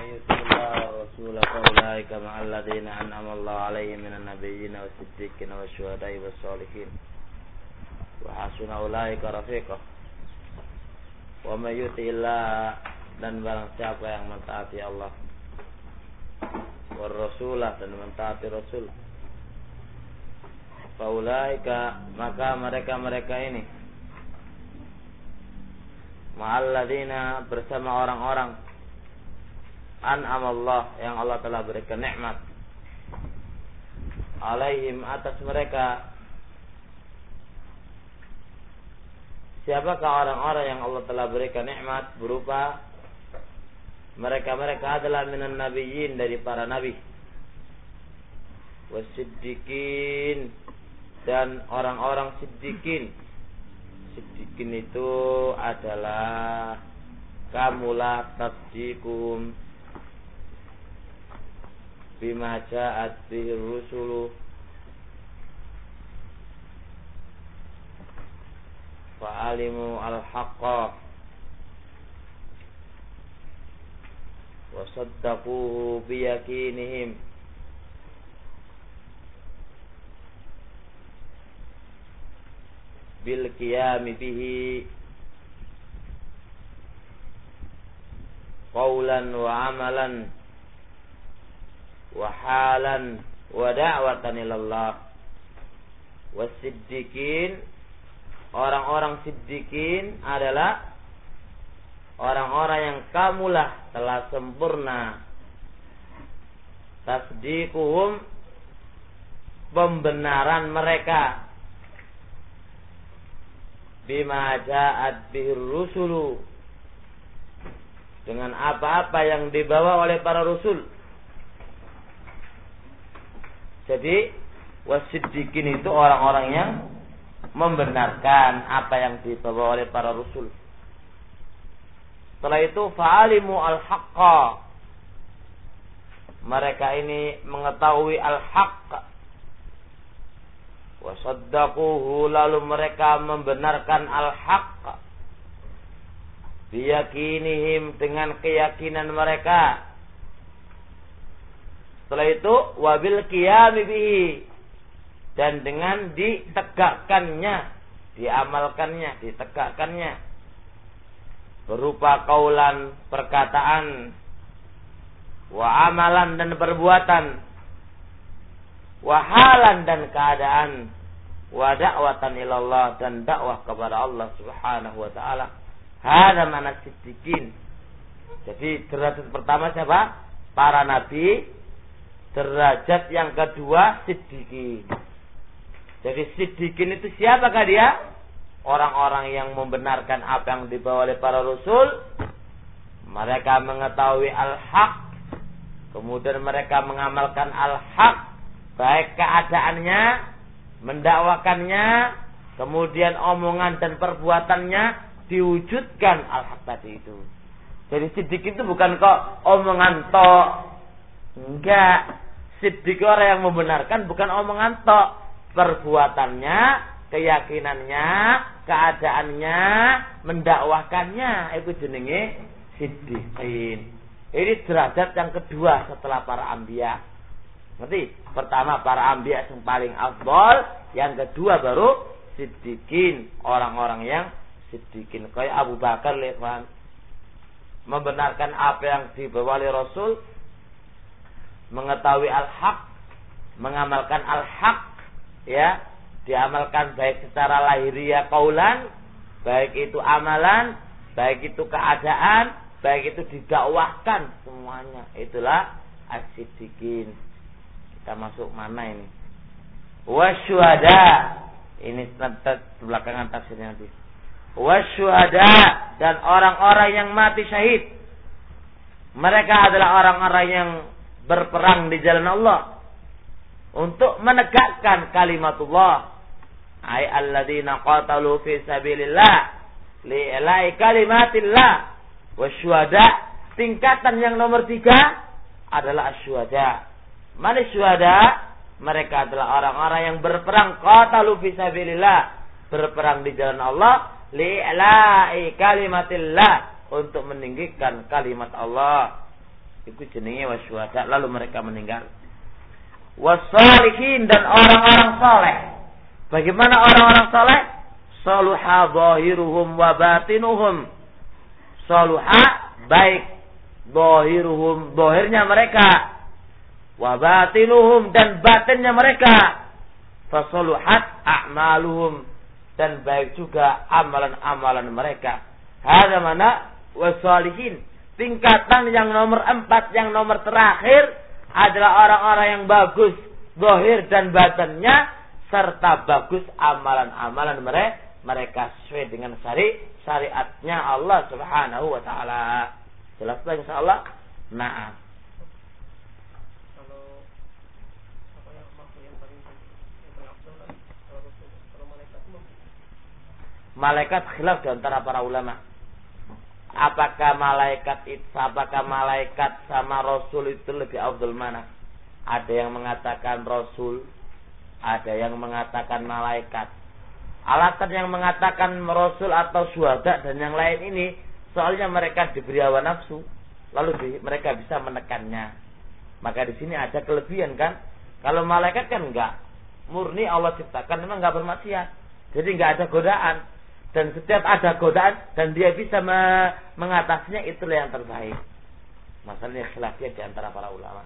يطع الله ورسوله فأولئك مع الذين أنعم الله عليهم من النبيين والصديقين والشهداء والصالحين وحسن أولئك رفيقا. ومن يطع الله, dan barang siapa yang mentaati Allah, war rasulah, dan mentaati Rasul, faulaika, maka mereka ini, ma'alladzina, bersama orang-orang, an'amallah, yang Allah telah berikan nikmat, alaihim, atas mereka. Siapakah orang-orang yang Allah telah berikan nikmat berupa mereka adalah minan nabiyyin, dari para nabi, wasiddiqin, dan orang-orang siddiqin. Siddiqin itu adalah kamula tasdiqum bima ja'at bihi rusulu fa'alimu al-haqqa wa saddaquhu biyakinihim bil qiyami bihi qawlan wa amalan wa halan wa da'watan ilallah. Wasiddiqin, orang-orang siddiqin adalah orang-orang yang kamulah, telah sempurna tasdiquhum, pembenaran mereka, bima ja'at bihir rusulu, dengan apa-apa yang dibawa oleh para rasul. Jadi wasiddiqin itu orang-orang yang membenarkan apa yang dibawa oleh para rasul. Setelah itu fa'alimu al-haqqa, mereka ini mengetahui al-haqq, wa saddaquhu, lalu mereka membenarkan al-haqq, biyakinihim, dengan keyakinan mereka. Setelah itu wabil qiyami bihi, dan dengan ditegakkannya, diamalkannya, ditegakkannya, berupa kaulan, perkataan, wa amalan, dan perbuatan, wa halan, dan keadaan, wa da'watan ilallah, dan dakwah kepada Allah Subhanahu wa taala. Hada mana siddiqin. Jadi derajat pertama siapa? Para nabi. Derajat yang kedua siddiqin. Jadi siddiqin itu siapakah dia? Orang-orang yang membenarkan apa yang dibawa oleh para rasul. Mereka mengetahui al-haq, kemudian mereka mengamalkan al-haq, baik keadaannya, mendakwakannya, kemudian omongan dan perbuatannya diwujudkan al-haq tadi itu. Jadi siddiqin itu bukan kok omongan tok. Enggak. Siddiq orang yang membenarkan bukan omongan tok, perbuatannya, keyakinannya, keadaannya, mendakwahkannya, itu jenenge siddiqin. Ini derajat yang kedua setelah para anbiya. Ngerti? Pertama para anbiya yang paling afdal, yang kedua baru siddiqin, orang-orang yang siddiqin. Kayak Abu Bakar lewan membenarkan apa yang dibawa oleh Rasul, mengetahui al-haq, mengamalkan al-haq, ya, diamalkan baik secara lahiriah kaulan, baik itu amalan, baik itu keadaan, baik itu didakwahkan, semuanya. Itulah as-siddiqin. Kita masuk mana ini? Wasyuhada. Ini belakangan tafsirnya nanti. Wasyuhada, dan orang-orang yang mati syahid. Mereka adalah orang-orang yang berperang di jalan Allah untuk menegakkan kalimatullah. Ai alladzina qatalu fi sabilillah li'ilai kalimatillah. Wasyuhada, tingkatan yang nomor 3 adalah asyuhada. Mana syuhada? Mereka adalah orang-orang yang berperang, qatalu fi sabilillah, berperang di jalan Allah, li'ilai kalimatillah, untuk meninggikan kalimat Allah. Itu jenenge wasyuhada, lalu mereka meninggal. Wassalihin, dan orang-orang saleh. Bagaimana orang-orang saleh? Saluha zahiruhum wa batinuhum. Saluha baik zahiruhum, zahirnya mereka, wa batinuhum, dan batinnya mereka. Fasaluhat a'maluhum, dan baik juga amalan-amalan mereka. Hada mana wassalihin. Tingkatan yang nomor 4, yang nomor terakhir adalah orang-orang yang bagus zahir dan batinnya, serta bagus amalan-amalan mereka sesuai dengan syariatnya Allah Subhanahu wa taala. Jelas lah insyaallah. Nah. Kalau apa yang maksud yang paling afdal kan kalau malaikat itu malaikat khilaf di antara para ulama. Apakah malaikat sama rasul itu lebih afdal mana? Ada yang mengatakan rasul, ada yang mengatakan malaikat. Alasan yang mengatakan rasul atau syuhada dan yang lain ini, soalnya mereka diberi hawa nafsu, lalu mereka bisa menekannya. Maka di sini ada kelebihan kan? Kalau malaikat kan enggak, murni Allah ciptakan, memang enggak bermaksiat, jadi enggak ada godaan. Dan setiap ada godaan dan dia bisa mengatasinya, itulah yang terbaik. Masalahnya khilafiyah di antara para ulama.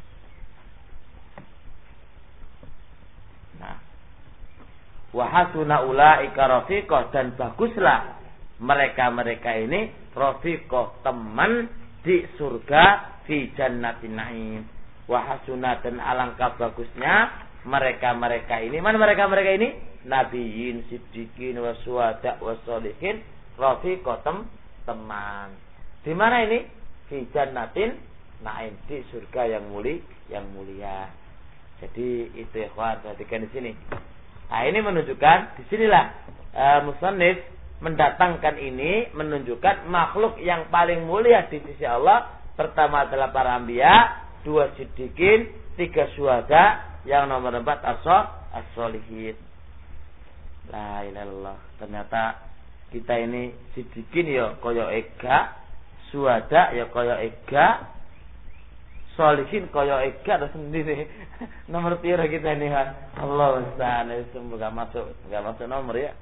Nah, wa hasuna ulaika rafiqah, dan baguslah mereka-mereka ini rafiqah, teman di surga, fi jannatin na'im. Wa hasuna, dan alangkah bagusnya mereka-mereka ini. Mana mereka-mereka ini? Nabiyin, siddiqin, wasyuhada, wassalihin, rafiqah, teman. Di mana ini? Fi jannatin na'im, di surga yang mulia. Jadi itu ikhwan, perhatikan di sini. Nah, ini menunjukkan di sinilah musannif mendatangkan ini, menunjukkan makhluk yang paling mulia di sisi Allah. Pertama adalah para anbiya, 2 siddiqin, 3 syuhada, yang nomor 4 as-sholihin. La ilaha illallah. Ternyata kita ini siddiqin ya kaya ega, syuhada ya kaya ega, sholihin kaya ega terus sendiri. Nomor pira kita ini ha? Allah Ustaz, semoga enggak masuk nomor ya.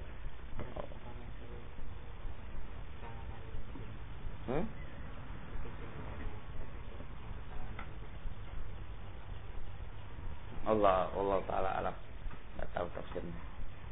Allah taala alam. Enggak tahu tafsirnya.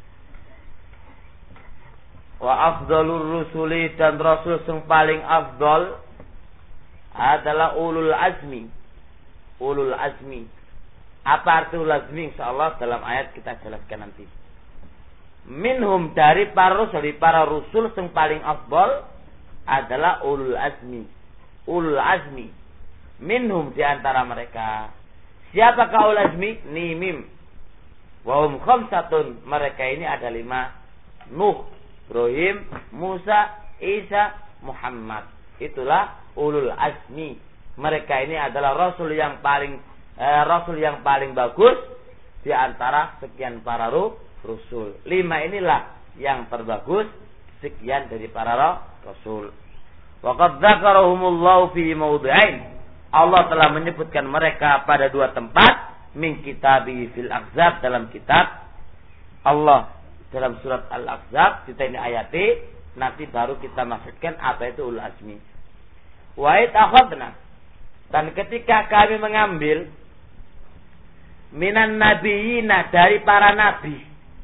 Wa afdalur rusuli, dan rasul yang paling afdal adalah ulul azmi. Ulul azmi. Apa arti ulul azmi? Insyaallah dalam ayat kita jelaskan nanti. Minhum, dari para rusul yang paling afdal adalah ulul azmi. Ulul azmi. Minhum, di antara mereka. Siapakah ulul azmi? Nimim. Wa hum khamsatun. Mereka ini ada 5. Nuh, Ibrahim, Musa, Isa, Muhammad. Itulah ulul azmi. Mereka ini adalah rasul yang paling bagus di antara sekian para rasul. 5 inilah yang terbagus sekian dari para rasul. Wa qad dzakarahumullahu fi mawdhi'ain. Allah telah menyebutkan mereka pada 2 tempat, min kitabi fil ahzab, dalam kitab Allah dalam surat Al-Ahzab. Kita ini ayati, nanti baru kita maksudkan apa itu ulul azmi. Wa itakhadna, dan ketika kami mengambil minan nabiyina, dari para nabi,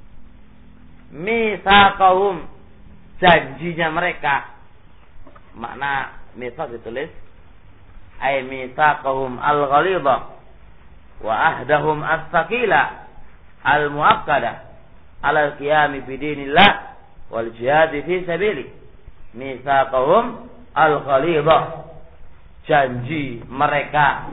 mitsaqahum, janjinya mereka. Makna mitsaq ditulis ay mitsaqahum al-ghalidha wa ahdahum as-saqila al-muakkada ala al-qiyam bi dinillah wal jihad fi sabili. Mitsaqahum al-ghalidha, janji mereka.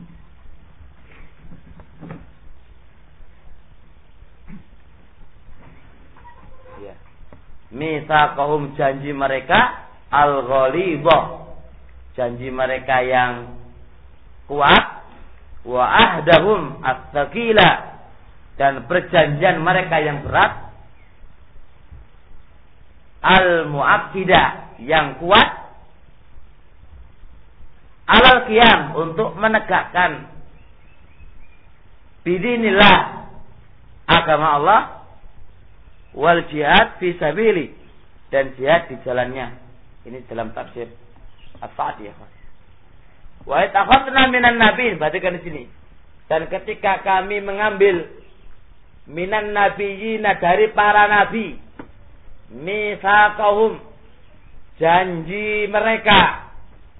Ya. Mitsaqahum, janji mereka, al-ghalidha, janji mereka yang kuat, wa ahdahum as-saqila, dan perjanjian mereka yang berat, al-mu'akkidah, yang kuat, alal qiyam, untuk menegakkan bidinillah, agama Allah, wal jihad fi sabili, dan jihad di jalannya. Ini dalam tafsir As-Sa'di ya. Wa itakhadna minan nabiyin, perhatikan di sini. Dan ketika kami mengambil minan nabiyina, dari para nabi, mitsaqahum, janji mereka,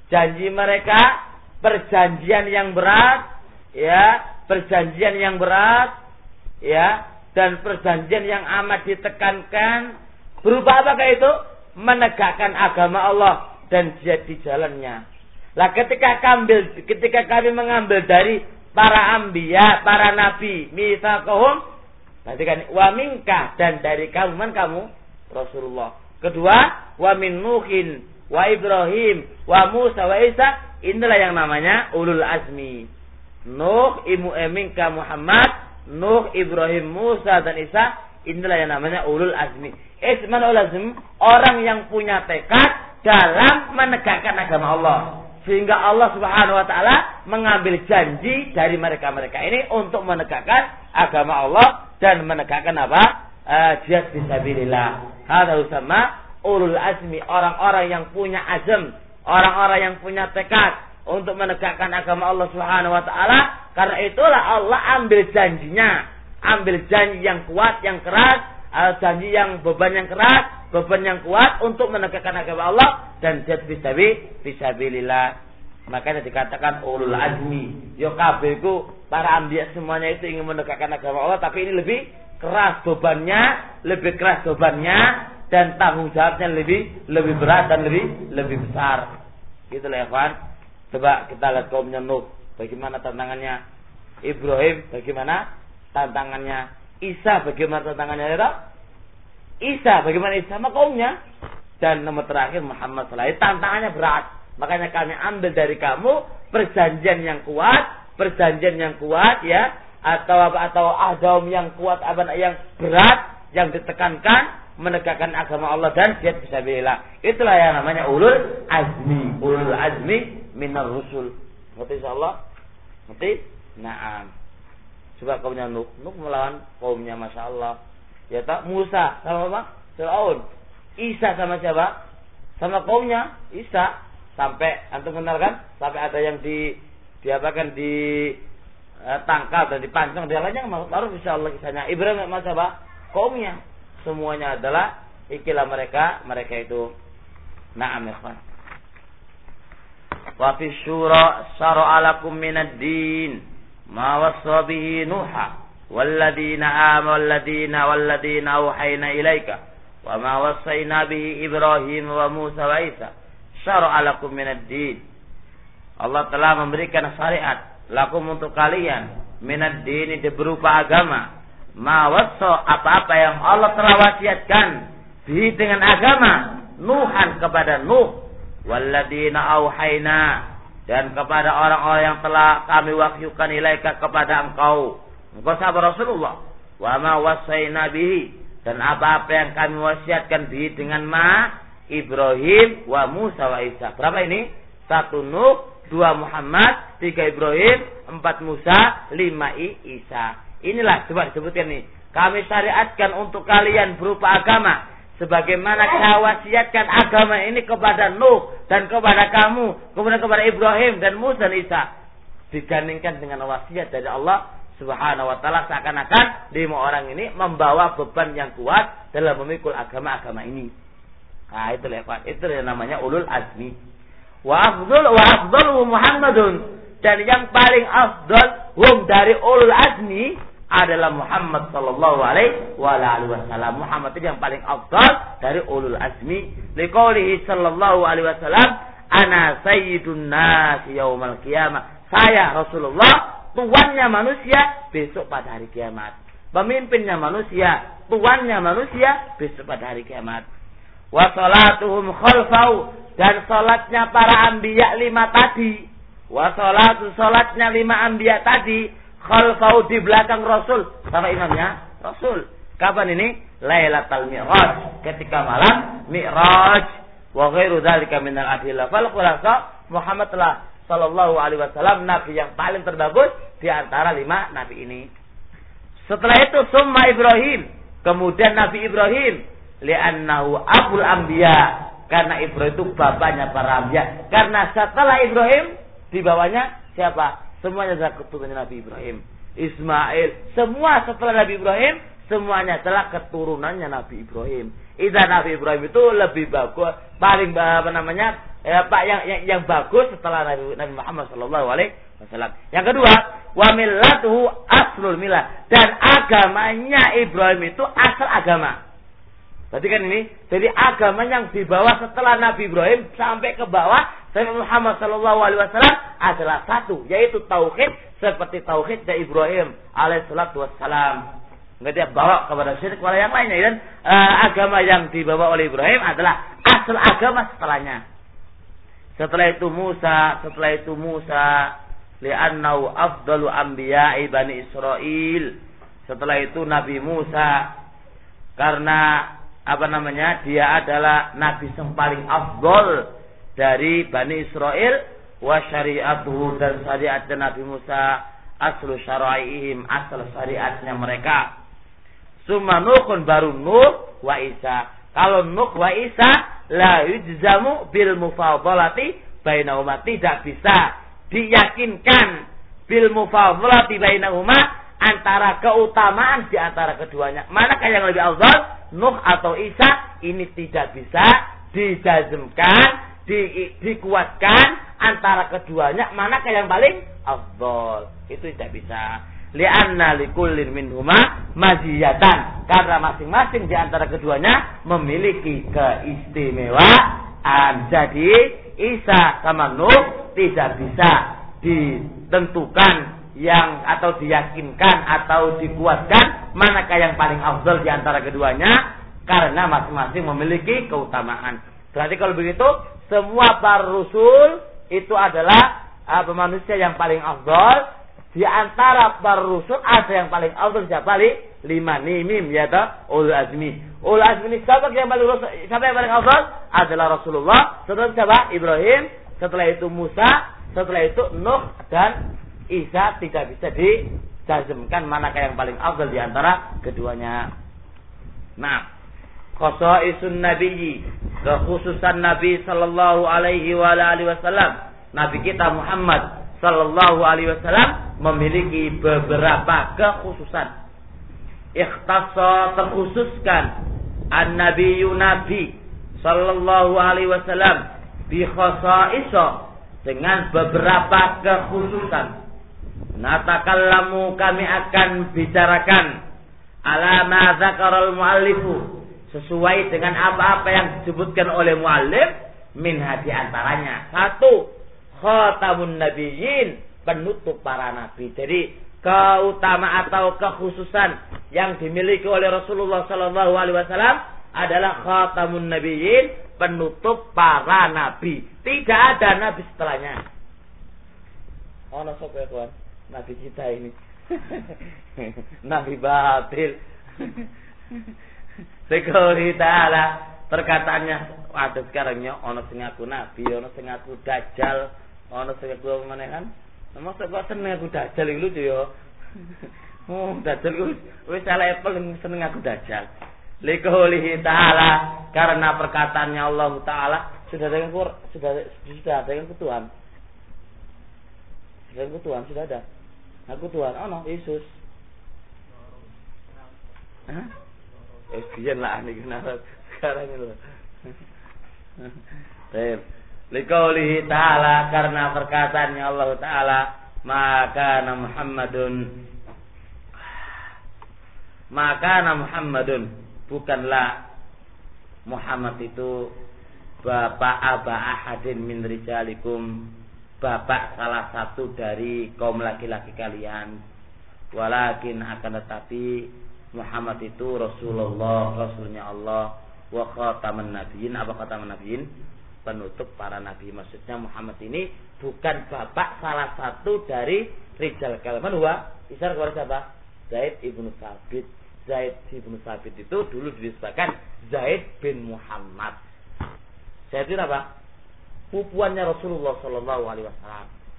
perjanjian yang berat, ya, perjanjian yang berat, ya, dan perjanjian yang amat ditekankan. Berupa apakah itu? Menegakkan agama Allah dan jihad di jalannya. Lah ketika kami mengambil dari para anbiya, para nabi, mitsaqahum, berarti kan wa minka, dan dari kamu, kamu Rasulullah. Kedua, wa min Nuhin, wa Ibrahim, wa Musa, wa Isa. Inilah yang namanya ulul azmi. Nuh, minka Muhammad, Nuh, Ibrahim, Musa, dan Isa. Inilah yang namanya ulul azmi. Isman ulul azmi, orang yang punya tekad dalam menegakkan agama Allah. Sehingga Allah Subhanahu wa taala mengambil janji dari mereka-mereka ini untuk menegakkan agama Allah dan menegakkan apa? Jihad fisabilillah. Hadza usama ulul azmi, orang-orang yang punya azam, orang-orang yang punya tekad untuk menegakkan agama Allah Subhanahu wa taala. Karena itulah Allah ambil janjinya, ambil janji yang kuat, yang keras, janji yang beban yang keras, beban yang kuat untuk menegakkan agama Allah dan jihad fisabilillah. Makanya dikatakan ulul azmi. Yo kabeh iku para anbiya semuanya itu ingin menegakkan agama Allah, tapi ini lebih keras bebannya, dan tanggung jawabnya lebih berat dan lebih besar. Gitulah ya kawan. Coba kita lihat kaumnya Nuh, bagaimana tantangannya. Ibrahim bagaimana tantangannya. Isa bagaimana tantangannya ya? Isa bagaimana Isa sama kaumnya. Dan nomor terakhir Muhammad sallallahu alaihi wasallam. Tantangannya berat. Makanya kami ambil dari kamu perjanjian yang kuat ya, atau ahdam yang kuat, yang berat, yang ditekankan, menegakkan agama Allah dan jihad fisabilillah. Itulah yang namanya ulul azmi minar rusul. Ngerti insyaallah? Ngerti? Naam. Coba kaumnya Nuh melawan kaumnya, Masya Allah. Ya tak, Musa sama apa? Fir'aun. Isa sama siapa? Sama kaumnya Isa. Sampai antum kenal kan? Sampai ada yang diapakan, ditangkap dan dipancung, dia lainnya baru insyaallah kisahnya. Ibrahim sama siapa? Kaumnya. Semuanya adalah ikilah mereka itu. Na'am ikhwan. Wa fi syura syara'a lakum minad din ma wassa bihi Nuha walladzina walladzina auhayna ilaika wa ma wassayna bihi Ibrahim wa Musa wa Isa. Syara'a lakum minad din. Allah telah memberikan syariat lakum untuk kalian minad din, itu berupa agama. Ma wassa, apa-apa yang Allah telah wasiatkan bihi dengan agama, Nuhan kepada Nuh, walladzina auhayna, dan kepada orang-orang yang telah kami wahyukan ilaika kepada engkau sahabat Rasulullah, wa ma wassayna bihi, dan apa-apa yang kami wasiatkan bihi dengan Ibrahim wa Musa wa Isa. Berapa ini? 1 Nuh, 2 Muhammad, 3 Ibrahim, 4 Musa, 5 Isa. Inilah coba disebutkan nih. Kami syariatkan untuk kalian berupa agama, sebagaimana kawasiatkan agama ini kepada Nuh dan kepada kamu, kemudian kepada Ibrahim dan Musa dan Isa. Digandingkan dengan wasiat dari Allah Subhanahu wa taala, seakan-akan 5 orang ini membawa beban yang kuat dalam memikul agama-agama ini. Nah, itu lepas. Itu yang namanya ulul azmi. Wa afdhalu Muhammadun, dan yang paling afdal dari ulul azmi adalah Muhammad sallallahu alaihi wasallam. Muhammad itu yang paling afdal dari ulul azmi. Liqaulihi sallallahu alaihi wasallam, ana sayyidun nas yaumal qiyamah. Saya Rasulullah, tuannya manusia besok pada hari kiamat. Pemimpinnya manusia, tuannya manusia besok pada hari kiamat. Wa salatuhum khalfau, dan salatnya para anbiya 5 tadi. Wa salatnya 5 anbiya tadi khalfau, di belakang Rasul. Sama imamnya Rasul. Kapan ini? Lailatul Mi'raj, ketika malam Mi'raj. Wa ghairu dzalika minal adillah. Fal khulasa, Muhammad telah sallallahu alaihi wasallam nabi yang paling terbagus di antara 5 nabi ini. Setelah itu summa Ibrahim, kemudian Nabi Ibrahim, li'annahu abul anbiya, karena Ibrahim itu bapaknya para anbiya. Karena setelah Ibrahim di bawahnya siapa? Semuanya adalah keturunannya Nabi Ibrahim. Ismail, semua setelah Nabi Ibrahim semuanya adalah keturunannya Nabi Ibrahim. Nabi Ibrahim itu lebih bagus, paling yang bagus setelah Nabi Muhammad sallallahu alaihi wasallam. Yang kedua, wa millatuhu aslul millah, dan agamanya Ibrahim itu asal agama. Berarti kan ini, jadi agama yang dibawa setelah Nabi Ibrahim sampai ke bawah Nabi Muhammad sallallahu alaihi wasallam adalah satu, yaitu tauhid, seperti tauhid dari Ibrahim alaihissalatu wassalam. Enggak dia bawa kepada syirik wala yang lainnya, dan agama yang dibawa oleh Ibrahim adalah asal agama setelahnya. Setelah itu Musa li'annahu afdalu anbiya'i Bani Israel. Setelah itu Nabi Musa, karena dia adalah nabi yang paling afdal dari Bani Israel, wa syari'atuhu, dan syariatnya Nabi Musa aslu syara'ihim, asal syariatnya mereka. Summa Nuhun, baru Nuh wa Isa. Kalau Nuh wa Isa la yujzamu bil mufadhalati bainahuma, tidak bisa diyakinkan bil mufadhalati bainahuma, antara keutamaan di antara keduanya. Manakah yang lebih afdal, Nuh atau Isa? Ini tidak bisa dijazmkan, dikuatkan antara keduanya manakah yang paling afdal. Itu tidak bisa. Li'anna likullin minhuma maziyatan, karena masing-masing di antara keduanya memiliki keistimewaan. Jadi Isa sama Nuh tidak bisa ditentukan atau diyakinkan atau dikuatkan manakah yang paling afdal di antara keduanya, karena masing-masing memiliki keutamaan. Berarti kalau begitu semua para rasul itu adalah manusia yang paling afdal. Di antara para rasul ada yang paling afdal, siapa? 5 nimim, yaitu ulul azmi. Ulul azmi siapa yang paling afdal? Adalah Rasulullah. Setelah siapa? Ibrahim. Setelah itu Musa. Setelah itu Nuh dan Isa. Tidak bisa dijazmkan manakah yang paling afdal di antara keduanya. Nah, khasaisun nabiyyi, kekhususan Nabi sallallahu alaihi wasallam. Nabi kita Muhammad sallallahu alaihi wasallam memiliki beberapa kekhususan. Ikhtassa, terkhususkan an-nabiyyu nabi sallallahu alaihi wasallam bi khasaisa, dengan beberapa kekhususan. Natakallamu, kami akan bicarakan ala ma dzakaral muallifu, sesuai dengan apa-apa yang disebutkan oleh muallif, min hadi antaranya. 1, khatamun nabiyyin, penutup para nabi. Jadi keutamaan atau kekhususan yang dimiliki oleh Rasulullah sallallahu alaihi wasallam adalah khatamun nabiyyin, penutup para nabi. Tidak ada nabi setelahnya. Ono sapa ya kawan? Nabi kita ini. Nabi batil. Sekali ta'ala, perkataannya ada sekarangnya ono sing ngaku nabi, ono sing ngaku dajjal, ono sing ngaku manehan. Masa kok seneng aku dajjal iki lucu ya. Dajjal wis salah apple seneng aku dajjal. Liqaulihi ta'ala, karena perkataannya Allah Ta'ala, sudah ada yang Tuhan. Sudah ada. Aku Tuhan, Yesus. Hah? Biyen lah niki sekarang itu. Baik. Liqaulihi ta'ala, karena perkataannya Allah Ta'ala, maka Muhammadun, bukanlah Muhammad itu bapak aba ahadin min rijalikum, bapak salah satu dari kaum laki-laki kalian, walakin akan tetapi Muhammad itu Rasulullah, Rasulnya Allah, wa khataman nabiyyin, apa khataman nabiyyin? Penutup para nabi. Maksudnya Muhammad ini bukan bapak salah satu dari rijal kalian. Huwa isyarat kepada siapa? Zaid ibnu Sabit. Zaid ibnu Sabit itu dulu disebutkan Zaid bin Muhammad. Zaid itu apa? Pupuannya Rasulullah sallallahu alaihi wasallam.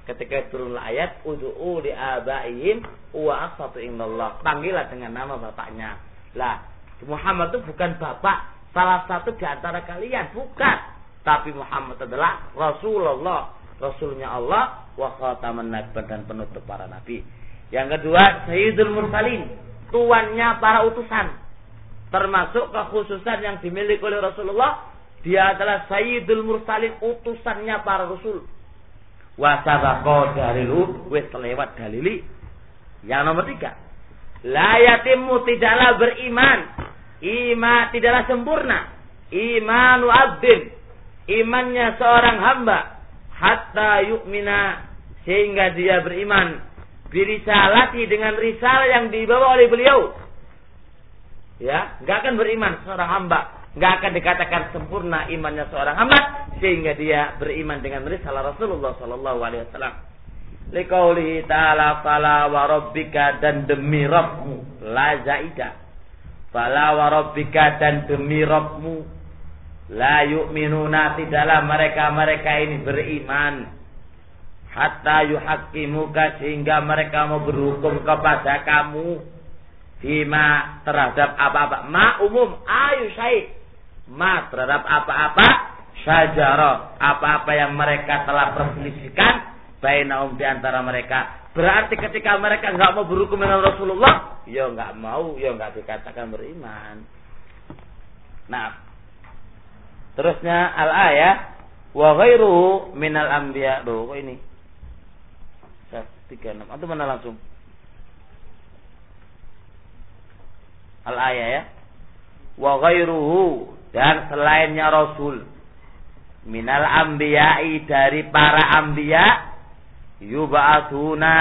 Ketika turunlah ayat ud'u li abaihim wa aqsatu indallah. Panggillah dengan nama bapaknya. Lah, Muhammad itu bukan bapak salah satu di antara kalian, bukan. Tapi Muhammad adalah Rasulullah, Rasulnya Allah, wa khataman nabiyyin dan penutup para nabi. Yang kedua, Sayyidul Mursalin, tuannya para utusan. Termasuk kekhususan yang dimiliki oleh Rasulullah, dia adalah Sayyidul Mursalin, utusannya para rasul. Wa sabaqa dalilu, wis lewat dalili. Yang nomor 3, la yatimmu, tidaklah beriman, tidaklah sempurna imanu abdin, imannya seorang hamba, hatta yu'mina, sehingga dia beriman birisalati, dengan risalah yang dibawa oleh beliau. Ya, enggak akan beriman seorang hamba, enggak akan dikatakan sempurna imannya seorang hamba sehingga dia beriman dengan risalah Rasulullah sallallahu alaihi wasallam. Liqaulihi ta'ala fala wa rabbika, dan demi Rabbmu, la zaida. Fala wa rabbika, dan demi Rabbmu, la yu'minuna, tidaklah mereka ini beriman, hatta yuhaqqimuka, sehingga mereka mau berhukum kepada kamu, fima, terhadap apa-apa, ma umum, ayu syai', ma terhadap apa-apa, syajara, apa-apa yang mereka telah perselisihkan, bainahum, di antara mereka. Berarti ketika mereka enggak mau berhukum dengan Rasulullah, ya enggak mau, ya enggak dikatakan beriman. Nah, terusnya al-ayah wa ghairuhu minal anbiya. Loh, kok ini 36 atau mana langsung al-ayah ya. Wa ghairuhu, dan selainnya Rasul, minal anbiya'i, dari para anbiya, yub'atsuna,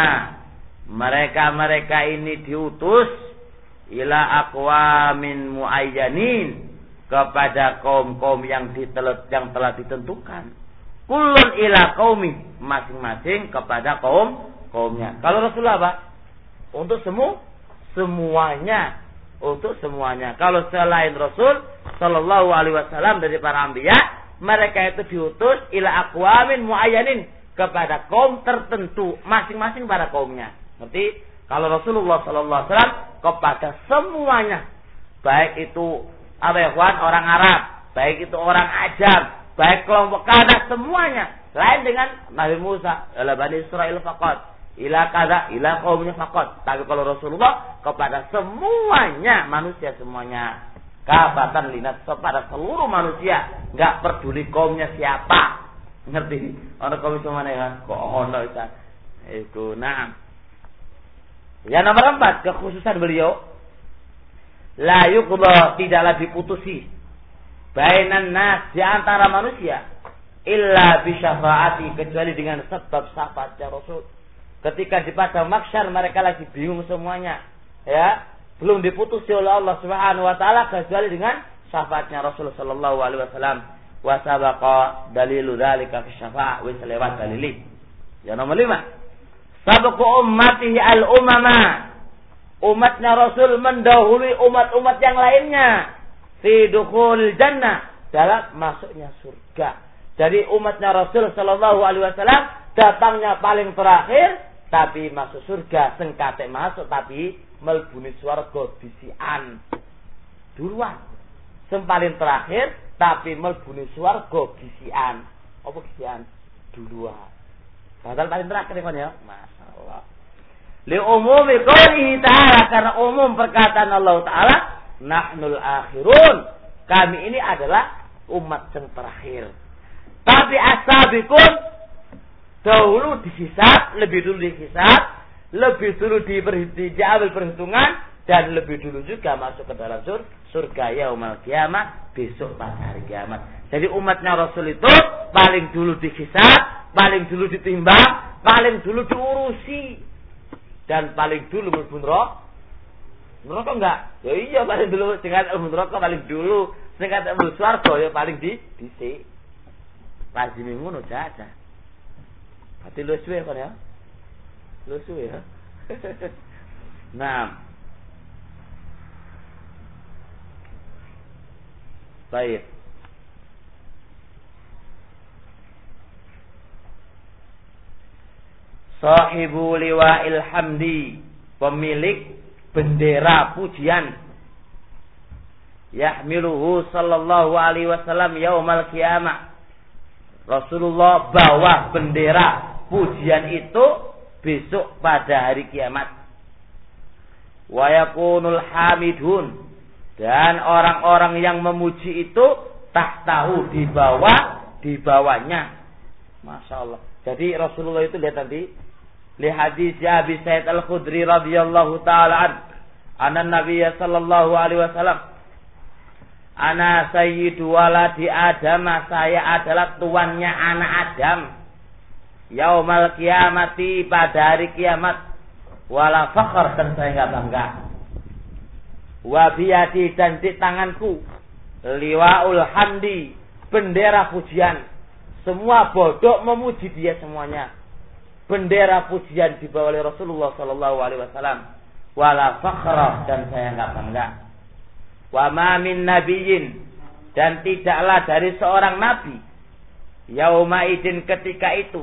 mereka ini diutus, ila aqwamin muayyanin, kepada kaum-kaum yang telah ditentukan. Kullun ila qaumi, masing-masing kepada kaumnya. Kalau Rasulullah apa? Untuk semuanya, untuk semuanya. Kalau selain Rasul sallallahu alaihi wasallam dari para anbiya, mereka itu diutus ila aqwamin muayyanin, kepada kaum tertentu, masing-masing para kaumnya. Ngerti? Kalau Rasulullah sallallahu alaihi wasallam kepada semuanya, baik itu orang Arab, baik itu orang Ajam, baik kelompok kadah, semuanya. Lain dengan Nabi Musa, ila Bani Israil faqat, ila kada, ila qaumnya faqat. Tapi kalau Rasulullah kepada semuanya, manusia semuanya, kafatan linat, kepada seluruh manusia, enggak peduli kaumnya siapa. Ngerti? Orang kaum itu mana ya? Kok ono itu. Nah. Yang nomor 4, kekhususan beliau, la yuqda, tidaklah diputusi, bainan nas, di antara manusia, illa bi syafaati, kecuali dengan sebab syafaatnya Rasul. Ketika di padang mahsyar mereka lagi bingung semuanya, ya, belum diputusi oleh Allah Subhanahu wa taala kecuali dengan syafaatnya Rasul sallallahu alaihi wasallam. Wa sabaqa dalilu dzalika fi syafa'ah, wa selewat dalili. Yang nomor 5, sabaqu ummatihi al-umama, umatnya Rasul mendahului umat-umat yang lainnya, fi dukhul jannah, dalam masuknya surga. Jadi umatnya Rasul sallallahu alaihi wasallam datangnya paling terakhir, tapi masuk surga, sengkate masuk tapi melbuni swarga disian duluan. Paling terakhir tapi melbuni swarga disian. Apa disian? Duluan. Padahal paling terakhir kan ya. Masyaallah. Li umumi qoulihi ta'ala, karena umum perkataan Allah taala, nahnul akhirun, kami ini adalah umat yang terakhir. Tapi as-sabiqun, dahulu dihisab, lebih dulu dihisab, lebih dulu diambil perhitungan, dan lebih dulu juga masuk ke dalam surga yaumul kiamah, besok pada hari kiamat. Jadi umatnya Rasul itu paling dulu dihisab, paling dulu ditimbang, paling dulu diurusi, dan paling dulu mlebu neraka enggak? Ya iya, paling dulu singkat neraka paling dulu, singkat mlebu swarga ya paling dhisik. Lazim ngono aja. Pati lu suwe kan ya? Lu suwe ya. Nah. Baik. Sahibu liwa'il hamdi, pemilik bendera pujian. Yahmiluhu sallallahu alaihi wasallam yaumal qiyamah. Rasulullah bawa bendera pujian itu besok pada hari kiamat. Wa yakunul hamidun, dan orang-orang yang memuji itu tahtahu, di bawahnya. Masya Allah. Jadi Rasulullah itu lihat nanti li hadis Abi Sa'id Al-Khudri radhiyallahu taala anna Nabiy sallallahu alaihi wasallam, ana sayyidu waladi Adam, saya adalah tuannya anak Adam. Yaumal kiamati, pada hari kiamat. Wala fakhr, dan saya enggak bangga. Wa biyadi, dan di tanganku liwaul hamdi, bendera pujian. Semua bodoh memuji dia semuanya. Bendera pujian dibawa oleh Rasulullah sallallahu alaihi wasallam. Wala fakhra, dan saya enggak bangga. Wa ma min nabiyyin, dan tidaklah dari seorang nabi yauma idin, ketika itu,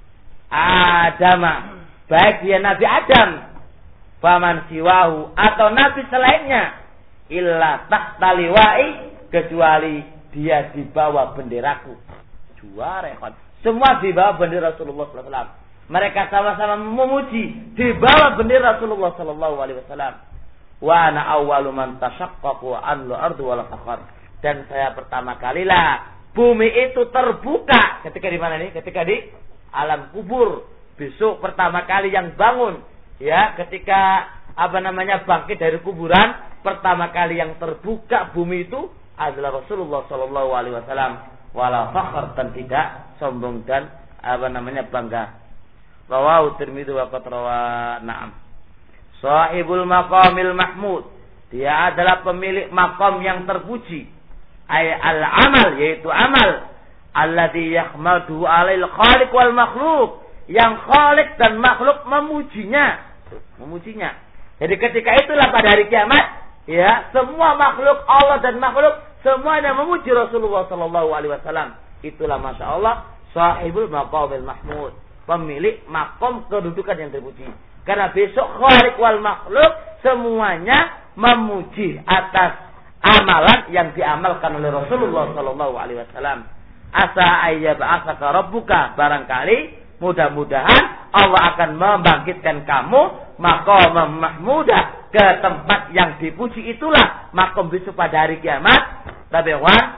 Adama, baik dia Nabi Adam, faman siwahu, atau nabi selainnya, illa tahta liwa'i, kecuali dia di bawah benderaku. Juara, semua di bawah bendera Rasulullah sallallahu alaihi wasallam. Mereka sama-sama memuji di bawah bendera Rasulullah sallallahu alaihi wasallam. Wa ana awwalu man tashaqqaqu anil ardu wal fakhar, dan saya pertama kalilah bumi itu terbuka. Ketika di mana nih? Ketika di alam kubur. Besok pertama kali yang bangun, ya, ketika bangkit dari kuburan, pertama kali yang terbuka bumi itu adalah Rasulullah sallallahu alaihi wasallam. Wala fakhr, dan tidak sombong dan bangga. Rawahu Tirmidzi wa qad rawa. Na'am. Sahibul maqamil mahmud, dia adalah pemilik maqam yang terpuji. Ay al-amal, yaitu amal alladzi yahmadu 'alail khaliq wal makhluq, yang khalik dan makhluk memujinya. Jadi ketika itulah pada hari kiamat, ya, semua makhluk Allah dan makhluk semuanya memuji Rasulullah sallallahu alaihi wasallam. Itulah masya Allah sahibul maqamil mahmud, pemilik makom kedudukan yang terpuji. Karena besok khalik wal makhluk semuanya memuji atas amalan yang diamalkan oleh Rasulullah sallallahu alaihi wasallam. Asa ayyab'atsaka rabbuka, barangkali mudah-mudahan Allah akan membangkitkan kamu maqam mahmudah, ke tempat yang dipuji. Itulah makom besok pada hari kiamat. Tapi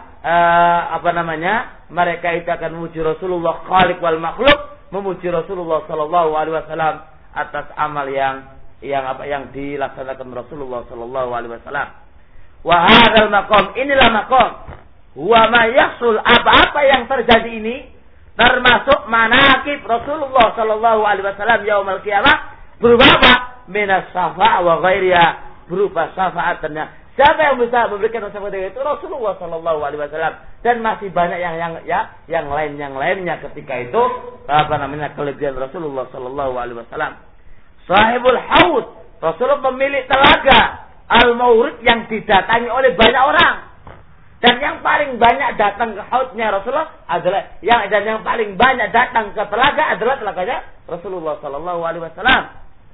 mereka itu akan memuji Rasulullah khaliq wal makhluk, memuji Rasulullah sallallahu alaihi wasallam atas amal yang dilaksanakan Rasulullah sallallahu alaihi wasallam. Wa hadzal maqam, inilah maqam, huwa ma yahsul, apa-apa yang terjadi ini termasuk manaqib Rasulullah sallallahu alaihi wasallam yaumul qiyamah, berupa apa? Minas syafa' wa ghairiha, berupa syafaatnya. Siapa yang bisa memberikan syafaat itu? Rasulullah sallallahu alaihi wasallam. Dan masih banyak yang lainnya ketika itu kelebihan Rasulullah sallallahu alaihi wasallam. Sahibul haud, Rasulullah pemilik telaga al-maurid, yang didatangi oleh banyak orang. Dan yang paling banyak datang ke haudnya Rasulullah adalah yang paling banyak datang ke telaga adalah telaganya Rasulullah sallallahu alaihi wasallam.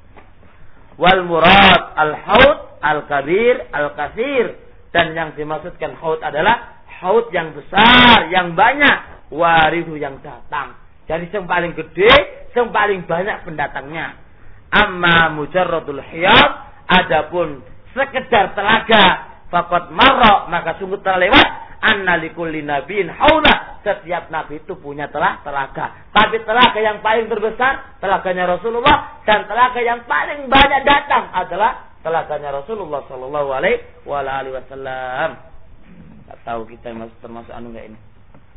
Wal murad al-haud al-kabir al-katsir, dan yang dimaksudkan haud adalah haud yang besar, yang banyak, waridu yang datang. Jadi yang paling gede, yang paling banyak pendatangnya. Amma mujarradul hiyab, adapun sekedar telaga, faqad marra, maka sungguh terlewat, anna likulli nabiyyin haula, setiap nabi itu punya telaga. Tapi telaga yang paling terbesar telaganya Rasulullah, dan telaga yang paling banyak datang adalah telaganya Rasulullah sallallahu alaihi wasallam. Tak tahu kita termasuk enggak ini.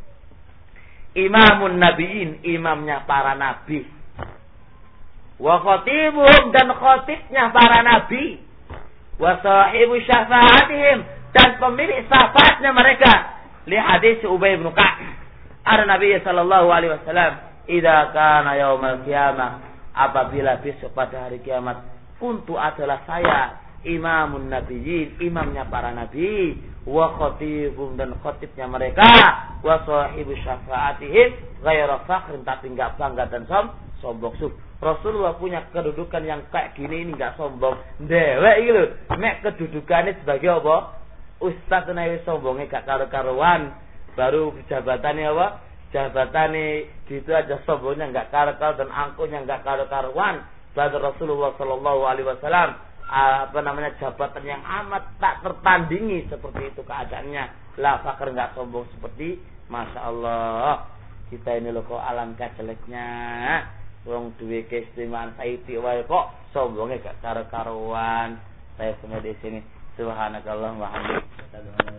Imamun nabiyyin, imamnya para nabi. Wa khatibuhum, dan khatibnya para nabi. Wa sahibu syafaatihim, dan pemilik syafaatnya mereka. Li hadis Ubay bin Ka'ab, ada Nabi sallallahu alaihi wasallam, idza kana yaumul qiyamah, apabila besok pada hari kiamat, kuntu adalah saya imamun nabiyyin, imamnya para nabi, wa khatibum, dan khatibnya mereka, wa sahibu syafaatihim ghaira fakhrin, tapi enggak bangga dan sombong. Rasulullah punya kedudukan yang kayak gini ini nggak sombong. Dewek iki lho, mek kedudukannya sebagai apa? Ustaz naik sombongnya gak karu-karuan. Baru jabatannya apa? Jabatannya gitu aja sombongnya nggak karu-karuan dan angkuhnya nggak karu-karuan. Baru Rasulullah Shallallahu Alaihi Wasallam jabatan yang amat tak tertandingi seperti itu keadaannya. Lah fakir nggak sombong seperti Masya Allah. Kita ini loh kok alangkah jeleknya. Wong duwe keistimewaan saiti wae kok sombongnya gak karu-karuan. Saya semua di sini. Subhanakallahumma wa bihamdika.